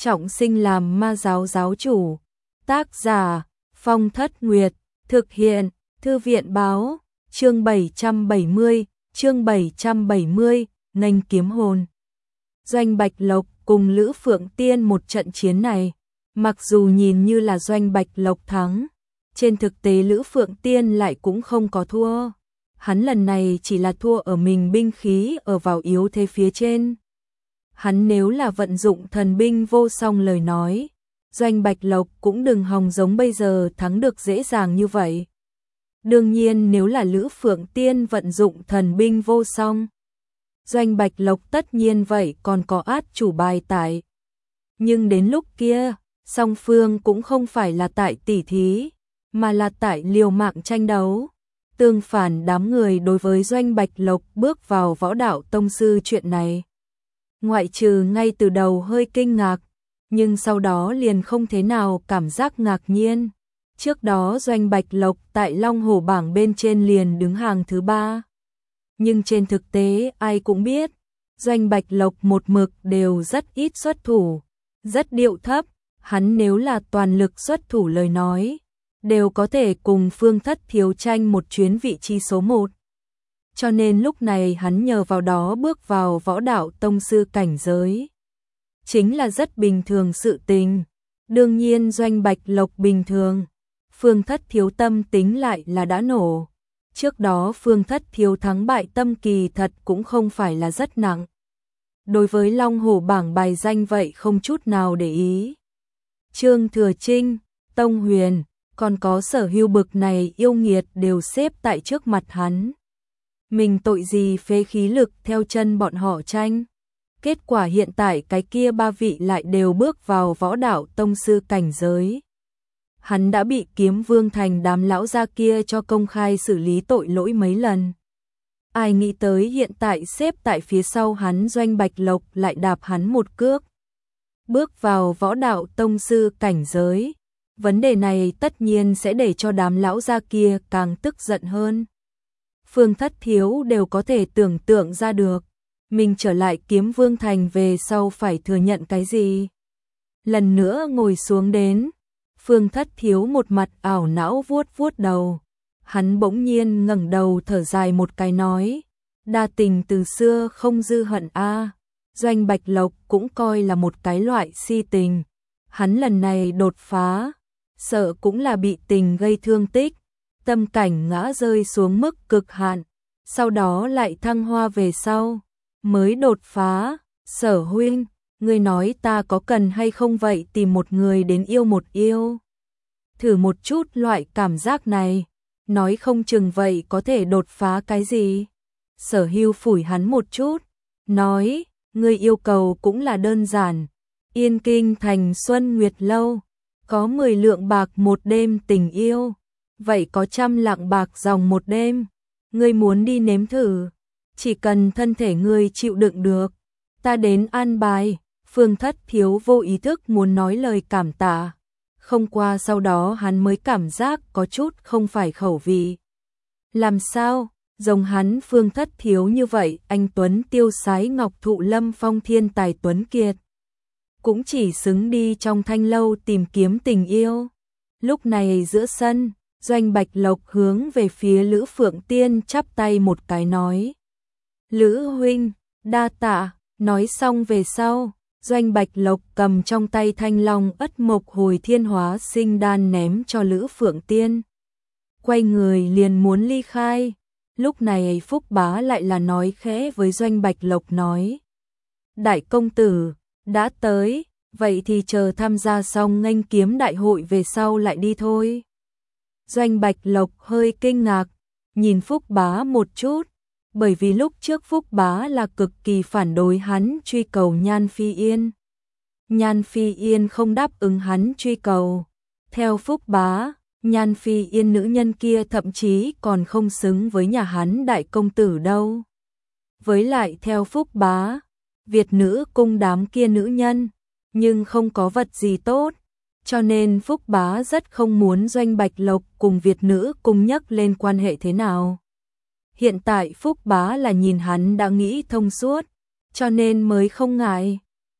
trọng sinh làm ma giáo giáo chủ. Tác giả Phong Thất Nguyệt, thực hiện Thư viện báo, chương 770, nghênh kiếm hồn. Doanh Bạch Lộc cùng Lữ Phượng Tiên một trận chiến này, mặc dù nhìn như là Doanh Bạch Lộc thắng, trên thực tế Lữ Phượng Tiên lại cũng không có thua. Hắn lần này chỉ là thua ở mình binh khí ở vào yếu thế phía trên. Hắn nếu là vận dụng thần binh vô song lời nói, Doanh Bạch Lộc cũng đừng hòng giống bây giờ thắng được dễ dàng như vậy. Đương nhiên nếu là Lữ Phượng Tiên vận dụng thần binh vô song, Doanh Bạch Lộc tất nhiên vậy còn có át chủ bài tại. Nhưng đến lúc kia, song phương cũng không phải là tại tỉ thí, mà là tại liều mạng tranh đấu. Tương phản đám người đối với Doanh Bạch Lộc bước vào võ đạo tông sư chuyện này, ngoại trừ ngay từ đầu hơi kinh ngạc, nhưng sau đó liền không thế nào cảm giác ngạc nhiên. Trước đó Doanh Bạch Lộc tại Long Hổ bảng bên trên liền đứng hàng thứ 3. Nhưng trên thực tế ai cũng biết, Doanh Bạch Lộc một mực đều rất ít xuất thủ, rất điệu thấp, hắn nếu là toàn lực xuất thủ lời nói, đều có thể cùng Phương Thất Thiếu tranh một chuyến vị trí số 1. Cho nên lúc này hắn nhờ vào đó bước vào võ đạo tông sư cảnh giới. Chính là rất bình thường sự tình. Đương nhiên Doanh Bạch Lộc bình thường, Phương Thất Thiếu tâm tính lại là đã nổ. Trước đó Phương Thất Thiếu thắng bại tâm kỳ thật cũng không phải là rất nặng. Đối với Long Hổ bảng bài danh vậy không chút nào để ý. Trương Thừa Trinh, Tông Huyền, còn có Sở Hưu bực này yêu nghiệt đều xếp tại trước mặt hắn. Mình tội gì phế khí lực theo chân bọn họ tranh. Kết quả hiện tại cái kia 3 vị lại đều bước vào võ đạo tông sư cảnh giới. Hắn đã bị Kiếm Vương thành đám lão gia kia cho công khai xử lý tội lỗi mấy lần. Ai nghĩ tới hiện tại xếp tại phía sau hắn Doanh Bạch Lộc lại đạp hắn một cước. Bước vào võ đạo tông sư cảnh giới. Vấn đề này tất nhiên sẽ để cho đám lão gia kia càng tức giận hơn. Phương Thất Thiếu đều có thể tưởng tượng ra được, mình trở lại Kiếm Vương thành về sau phải thừa nhận cái gì. Lần nữa ngồi xuống đến, Phương Thất Thiếu một mặt ảo não vuốt vuốt đầu. Hắn bỗng nhiên ngẩng đầu thở dài một cái nói, đa tình từ xưa không dư hận a. Doanh Bạch Lộc cũng coi là một cái loại si tình. Hắn lần này đột phá, sợ cũng là bị tình gây thương tích, tâm cảnh ngã rơi xuống mức cực hạn, sau đó lại thăng hoa về sau, mới đột phá. Sở huynh, ngươi nói ta có cần hay không vậy tìm một người đến yêu một yêu? Thử một chút loại cảm giác này, nói không chừng vậy có thể đột phá cái gì? Sở Hưu phủi hắn một chút, nói, ngươi yêu cầu cũng là đơn giản, Yên Kinh thành Xuân Nguyệt Lâu, có 10 lượng bạc một đêm tình yêu, vậy có 100 lạng bạc dòng một đêm, ngươi muốn đi nếm thử, chỉ cần thân thể ngươi chịu đựng được, ta đến an bài. Phương Thất Thiếu vô ý thức muốn nói lời cảm tạ, không qua sau đó hắn mới cảm giác có chút không phải khẩu vị. Làm sao, giống hắn Phương Thất Thiếu như vậy, anh tuấn tiêu sái ngọc thụ lâm phong thiên tài tuấn kiệt, cũng chỉ xứng đi trong thanh lâu tìm kiếm tình yêu. Lúc này giữa sân, Doanh Bạch Lộc hướng về phía Lữ Phượng Tiên chắp tay một cái nói, Lữ huynh, đa tạ. Nói xong về sau, Doanh Bạch Lộc cầm trong tay thanh long ất mộc hồi thiên hóa sinh đan ném cho Lữ Phượng Tiên. Quay người liền muốn ly khai. Lúc này Phúc Bá lại là nói khẽ với Doanh Bạch Lộc nói, đại công tử, đã tới, vậy thì chờ tham gia xong nghênh kiếm đại hội về sau lại đi thôi. Doanh Bạch Lộc hơi kinh ngạc, nhìn Phúc Bá một chút, bởi vì lúc trước Phúc Bá là cực kỳ phản đối hắn truy cầu Nhan Phi Yên. Nhan Phi Yên không đáp ứng hắn truy cầu. Theo Phúc Bá, Nhan Phi Yên nữ nhân kia thậm chí còn không xứng với nhà hắn đại công tử đâu. Với lại theo Phúc Bá, Việt nữ cung đám kia nữ nhân, nhưng không có vật gì tốt, cho nên Phúc Bá rất không muốn Doanh Bạch Lộc cùng Việt nữ cung nhắc lên quan hệ thế nào. Hiện tại Phúc Bá là nhìn hắn đã nghĩ thông suốt, cho nên mới không ngại.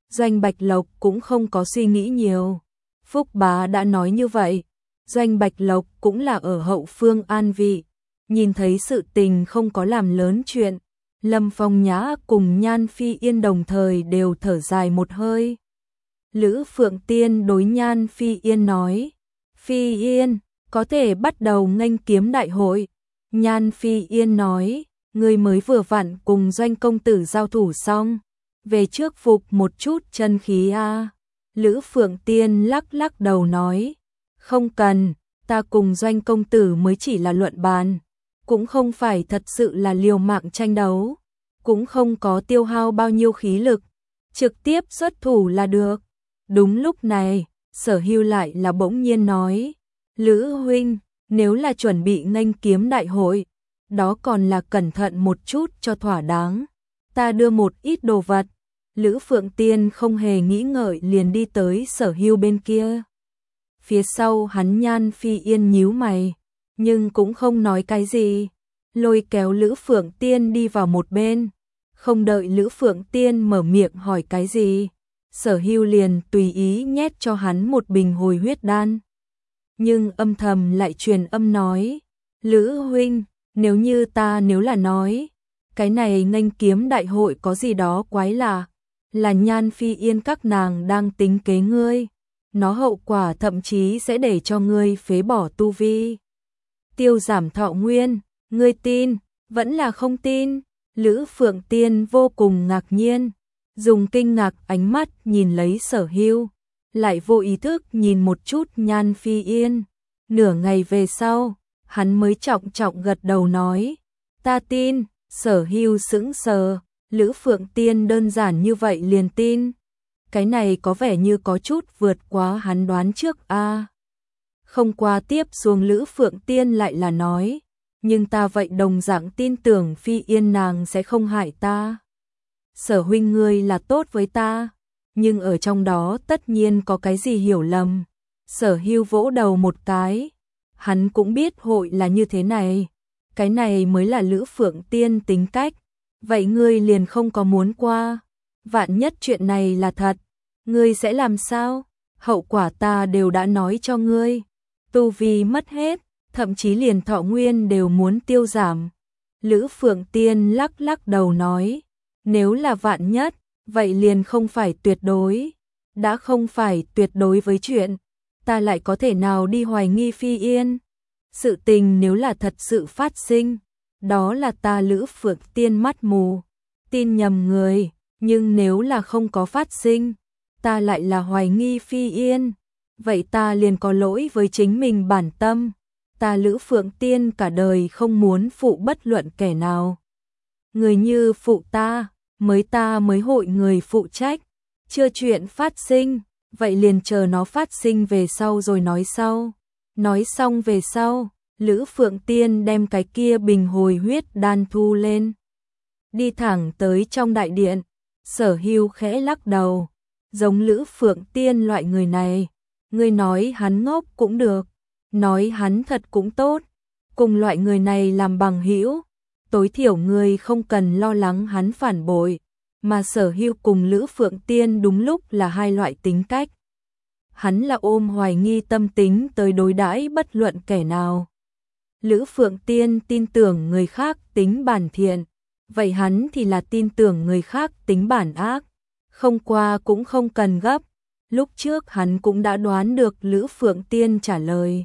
Doanh Bạch Lộc cũng không có suy nghĩ nhiều. Phúc bá đã nói như vậy, Doanh Bạch Lộc cũng là ở hậu phương an vị, nhìn thấy sự tình không có làm lớn chuyện. Lâm Phong Nhã cùng Nhan Phi Yên đồng thời đều thở dài một hơi. Lữ Phượng Tiên đối Nhan Phi Yên nói, Phi Yên, có thể bắt đầu nghênh kiếm đại hội. Nhan Phi Yên nói, ngươi mới vừa vặn cùng Doanh công tử giao thủ xong, về trước phục một chút chân khí a. Lữ Phượng Tiên lắc lắc đầu nói, không cần, ta cùng Doanh công tử mới chỉ là luận bàn, cũng không phải thật sự là liều mạng tranh đấu, cũng không có tiêu hao bao nhiêu khí lực, trực tiếp xuất thủ là được. Đúng lúc này, Sở Hưu lại là bỗng nhiên nói, Lữ huynh, nếu là chuẩn bị nghênh kiếm đại hội, đó còn là cẩn thận một chút cho thỏa đáng, ta đưa một ít đồ vật. Lữ Phượng Tiên không hề nghĩ ngợi liền đi tới Sở Hưu bên kia. Phía sau hắn Nhan Phi Yên nhíu mày, nhưng cũng không nói cái gì, lôi kéo Lữ Phượng Tiên đi vào một bên. Không đợi Lữ Phượng Tiên mở miệng hỏi cái gì, Sở Hưu liền tùy ý nhét cho hắn một bình hồi huyết đan. Nhưng âm thầm lại truyền âm nói, Lữ huynh, nếu là nói, cái này nghênh kiếm đại hội có gì đó quái lạ, là Nhan Phi Yên các nàng đang tính kế ngươi, nó hậu quả thậm chí sẽ để cho ngươi phế bỏ tu vi, tiêu giảm thọ nguyên, ngươi tin, vẫn là không tin? Lữ Phượng Tiên vô cùng ngạc nhiên, dùng kinh ngạc ánh mắt nhìn lấy Sở Hưu, lại vô ý thức nhìn một chút Nhan Phi Yên. Nửa ngày về sau, hắn mới trọng trọng gật đầu nói, ta tin. Sở Hưu sững sờ, Lữ Phượng Tiên đơn giản như vậy liền tin. Cái này có vẻ như có chút vượt quá hắn đoán trước a. Không qua tiếp xuống Lữ Phượng Tiên lại là nói, nhưng ta vậy đồng dạng tin tưởng Phi Yên nàng sẽ không hại ta. Sở huynh ngươi là tốt với ta, nhưng ở trong đó tất nhiên có cái gì hiểu lầm. Sở Hưu vỗ đầu một cái, hắn cũng biết hội là như thế này, cái này mới là Lữ Phượng Tiên tính cách, vậy ngươi liền không có muốn qua, vạn nhất chuyện này là thật, ngươi sẽ làm sao? Hậu quả ta đều đã nói cho ngươi, tu vi mất hết, thậm chí liền thọ nguyên đều muốn tiêu giảm. Lữ Phượng Tiên lắc lắc đầu nói, nếu là vạn nhất, vậy liền không phải tuyệt đối, đã không phải tuyệt đối với chuyện, ta lại có thể nào đi hoài nghi Phi Yên? Sự tình nếu là thật sự phát sinh, đó là ta Lữ Phượng Tiên mắt mù, tin nhầm người, nhưng nếu là không có phát sinh, ta lại là hoài nghi Phi Yên, vậy ta liền có lỗi với chính mình bản tâm, ta Lữ Phượng Tiên cả đời không muốn phụ bất luận kẻ nào. Người như phụ ta mới hội người phụ trách, chưa chuyện phát sinh, vậy liền chờ nó phát sinh về sau rồi nói sau. Nói xong về sau, Lữ Phượng Tiên đem cái kia bình hồi huyết đan thu lên, đi thẳng tới trong đại điện. Sở Hưu khẽ lắc đầu, giống Lữ Phượng Tiên loại người này, ngươi nói hắn ngốc cũng được, nói hắn thật cũng tốt, cùng loại người này làm bằng hữu, tối thiểu ngươi không cần lo lắng hắn phản bội, mà Sở Hưu cùng Lữ Phượng Tiên đúng lúc là hai loại tính cách. Hắn là ôm hoài nghi tâm tính tới đối đãi bất luận kẻ nào. Lữ Phượng Tiên tin tưởng người khác tính bản thiện, vậy hắn thì là tin tưởng người khác tính bản ác. Không qua cũng không cần gấp, lúc trước hắn cũng đã đoán được Lữ Phượng Tiên trả lời.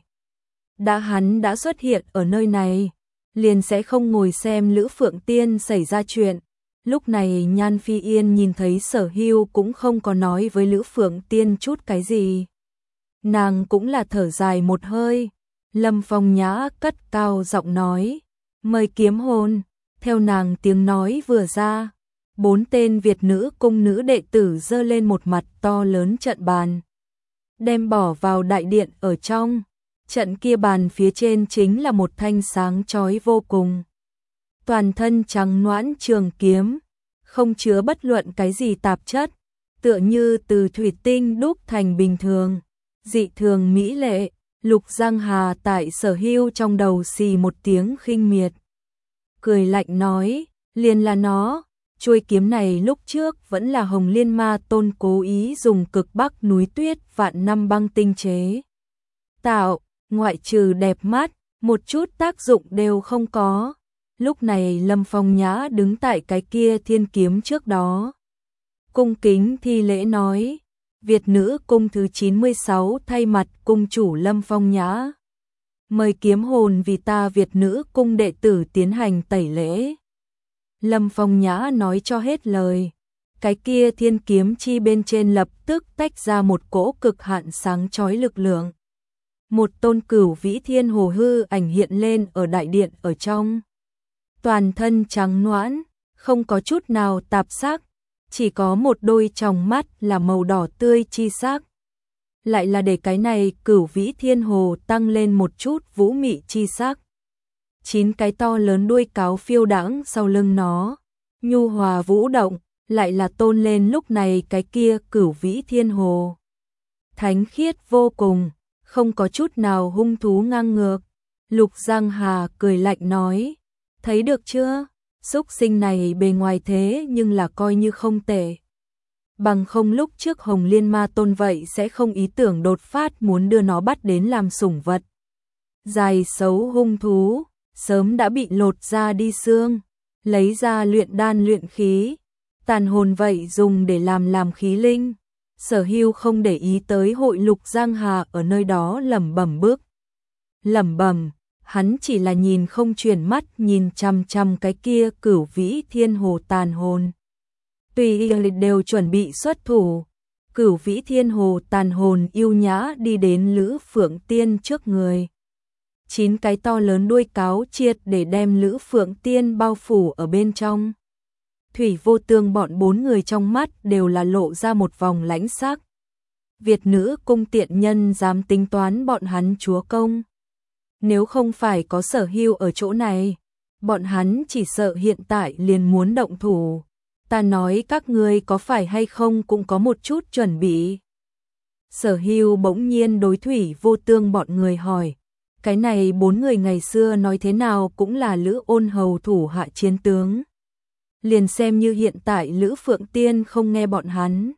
Hắn đã xuất hiện ở nơi này, liền sẽ không ngồi xem Lữ Phượng Tiên xảy ra chuyện. Lúc này Nhan Phi Yên nhìn thấy Sở Hưu cũng không có nói với Lữ Phượng Tiên chút cái gì. Nàng cũng là thở dài một hơi. Lâm Phong Nhã cất cao giọng nói, mời kiếm hôn. Theo nàng tiếng nói vừa ra, 4 tên Việt nữ cung nữ đệ tử giơ lên một mặt to lớn trận bàn, đem bỏ vào đại điện ở trong. Trận kia bàn phía trên chính là một thanh sáng chói vô cùng, toàn thân trắng nõn trường kiếm, không chứa bất luận cái gì tạp chất, tựa như từ thủy tinh đúc thành bình thường, dị thường mỹ lệ. Lục Giang Hà tại Sở Hưu trong đầu xì một tiếng khinh miệt, cười lạnh nói, liền là nó, Chuôi kiếm này lúc trước vẫn là Hồng Liên Ma Tôn cố ý dùng cực bắc núi tuyết vạn năm băng tinh chế tạo, ngoại trừ đẹp mắt, một chút tác dụng đều không có. Lúc này Lâm Phong Nhã đứng tại cái kia thiên kiếm trước đó, cung kính thi lễ nói: Việt nữ cung thứ 96 thay mặt cung chủ Lâm Phong Nhã, mời kiếm hồn vì ta Việt nữ cung đệ tử tiến hành tẩy lễ. Lâm Phong Nhã nói cho hết lời, cái kia thiên kiếm chi bên trên lập tức tách ra một cỗ cực hạn sáng chói lực lượng. Một tôn cửu vĩ thiên hồ hư ảnh hiện lên ở đại điện ở trong. Toàn thân trắng nõn, không có chút nào tạp sắc, chỉ có một đôi tròng mắt là màu đỏ tươi chi sắc. Lại là để cái này cửu vĩ thiên hồ tăng lên một chút vũ mị chi sắc. 9 cái to lớn đuôi cáo phiêu đãng sau lưng nó, nhu hòa vũ động, lại là tôn lên lúc này cái kia cửu vĩ thiên hồ. Thánh khiết vô cùng, không có chút nào hung thú ngang ngược. Lục Giang Hà cười lạnh nói: thấy được chưa, xúc sinh này bề ngoài thế nhưng là coi như không tệ. Bằng không lúc trước Hồng Liên Ma Tôn vậy sẽ không ý tưởng đột phát muốn đưa nó bắt đến làm sủng vật. Dài xấu hung thú, sớm đã bị lột ra đi xương, lấy ra luyện đan luyện khí, tàn hồn vậy dùng để làm khí linh. Sở Hưu không để ý tới hội Lục Giang Hà ở nơi đó lẩm bẩm bước. Lẩm bẩm, hắn chỉ là nhìn không chuyển mắt nhìn chằm chằm cái kia cửu vĩ thiên hồ tàn hồn. Tùy đều chuẩn bị xuất thủ, cửu vĩ thiên hồ tàn hồn yêu nhã đi đến Lữ Phượng Tiên trước người. 9 cái to lớn đuôi cáo triệt để đem Lữ Phượng Tiên bao phủ ở bên trong. Thủy Vô Tương bọn 4 người trong mắt đều là lộ ra một vòng lãnh sắc. Việt nữ cung tiện nhân dám tính toán bọn hắn chúa công. Nếu không phải có Sở Hưu ở chỗ này, bọn hắn chỉ sợ hiện tại liền muốn động thủ. Ta nói các ngươi có phải hay không cũng có một chút chuẩn bị. Sở Hưu bỗng nhiên đối Thủy Vô Tương bọn người hỏi. Cái này 4 người ngày xưa nói thế nào cũng là Lữ Ôn Hầu thủ hạ chiến tướng. Liền xem như hiện tại Lữ Phượng Tiên không nghe bọn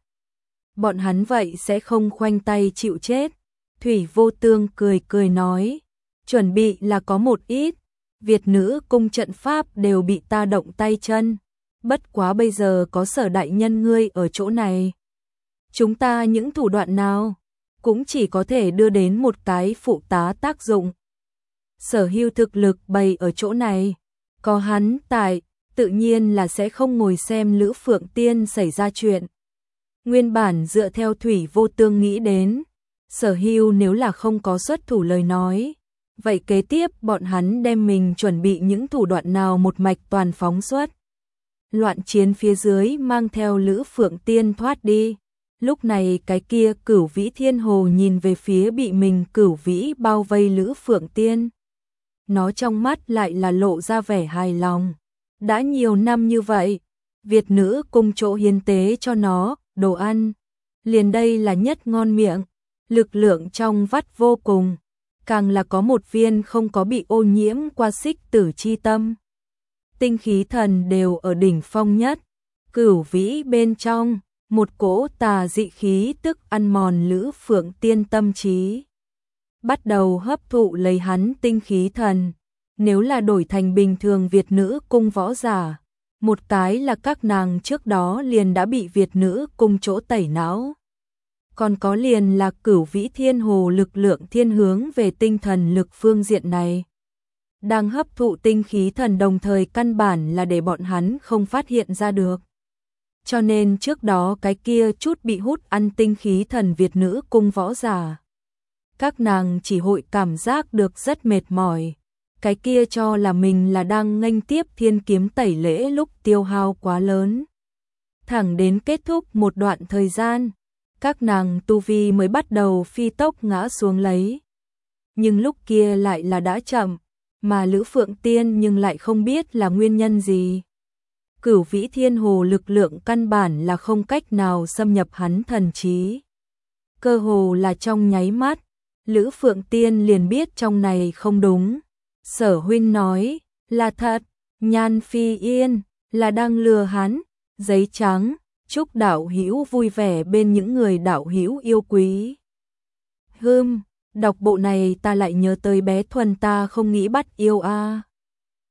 hắn vậy sẽ không khoanh tay chịu chết. Thủy Vô Tương cười cười nói, chuẩn bị là có một ít, Việt nữ cung trận pháp đều bị ta động tay chân, bất quá bây giờ có Sở đại nhân ngươi ở chỗ này. Chúng ta những thủ đoạn nào, cũng chỉ có thể đưa đến một cái phụ tá tác dụng. Sở Hưu thực lực bày ở chỗ này, có hắn tại, tự nhiên là sẽ không ngồi xem Lữ Phượng Tiên xảy ra chuyện. Nguyên bản dựa theo Thủy Vô Tương nghĩ đến, Sở Hưu nếu là không có xuất thủ lời nói, vậy kế tiếp bọn hắn đem mình chuẩn bị những thủ đoạn nào một mạch toàn phóng xuất. Loạn chiến phía dưới mang theo Lữ Phượng Tiên thoát đi. Lúc này cái kia cửu vĩ thiên hồ nhìn về phía bị mình cửu vĩ bao vây Lữ Phượng Tiên. Nó trong mắt lại là lộ ra vẻ hài lòng. Đã nhiều năm như vậy, Việt nữ cung chỗ hiến tế cho nó, đồ ăn. Liền đây là nhất ngon miệng, lực lượng trong vắt vô cùng. Càng là có một viên không có bị ô nhiễm qua xích tử chi tâm. Tinh khí thần đều ở đỉnh phong nhất, cửu vĩ bên trong. Một cỗ tà dị khí tức ăn mòn Lữ Phượng Tiên tâm trí. Bắt đầu hấp thụ lấy hắn tinh khí thần. Nếu là đổi thành bình thường Việt nữ cung võ giả, một cái là các nàng trước đó liền đã bị Việt nữ cung chỗ tẩy não. Còn có liền là cửu vĩ thiên hồ lực lượng thiên hướng về tinh thần lực phương diện này. Đang hấp thụ tinh khí thần đồng thời căn bản là để bọn hắn không phát hiện ra được. Cho nên trước đó cái kia chút bị hút ăn tinh khí thần Việt nữ cung võ giả. Các nàng chỉ hội cảm giác được rất mệt mỏi. Cái kia cho là mình là đang nghênh tiếp thiên kiếm tẩy lễ lúc tiêu hao quá lớn. Thẳng đến kết thúc một đoạn thời gian, các nàng tu vi mới bắt đầu phi tốc ngã xuống lấy. Nhưng lúc kia lại là đã chậm, mà Lữ Phượng Tiên nhưng lại không biết là nguyên nhân gì. Cửu vĩ thiên hồ lực lượng căn bản là không cách nào xâm nhập hắn thần trí. Cơ hồ là trong nháy mắt, Lữ Phượng Tiên liền biết trong này không đúng. Sở huynh nói, là thật, Nhan Phi Yên, là đang lừa hắn, Giấy trắng, chúc đạo hữu vui vẻ bên những người đạo hữu yêu quý. Đọc bộ này ta lại nhớ tới bé Thuần ta không nghĩ bắt yêu a.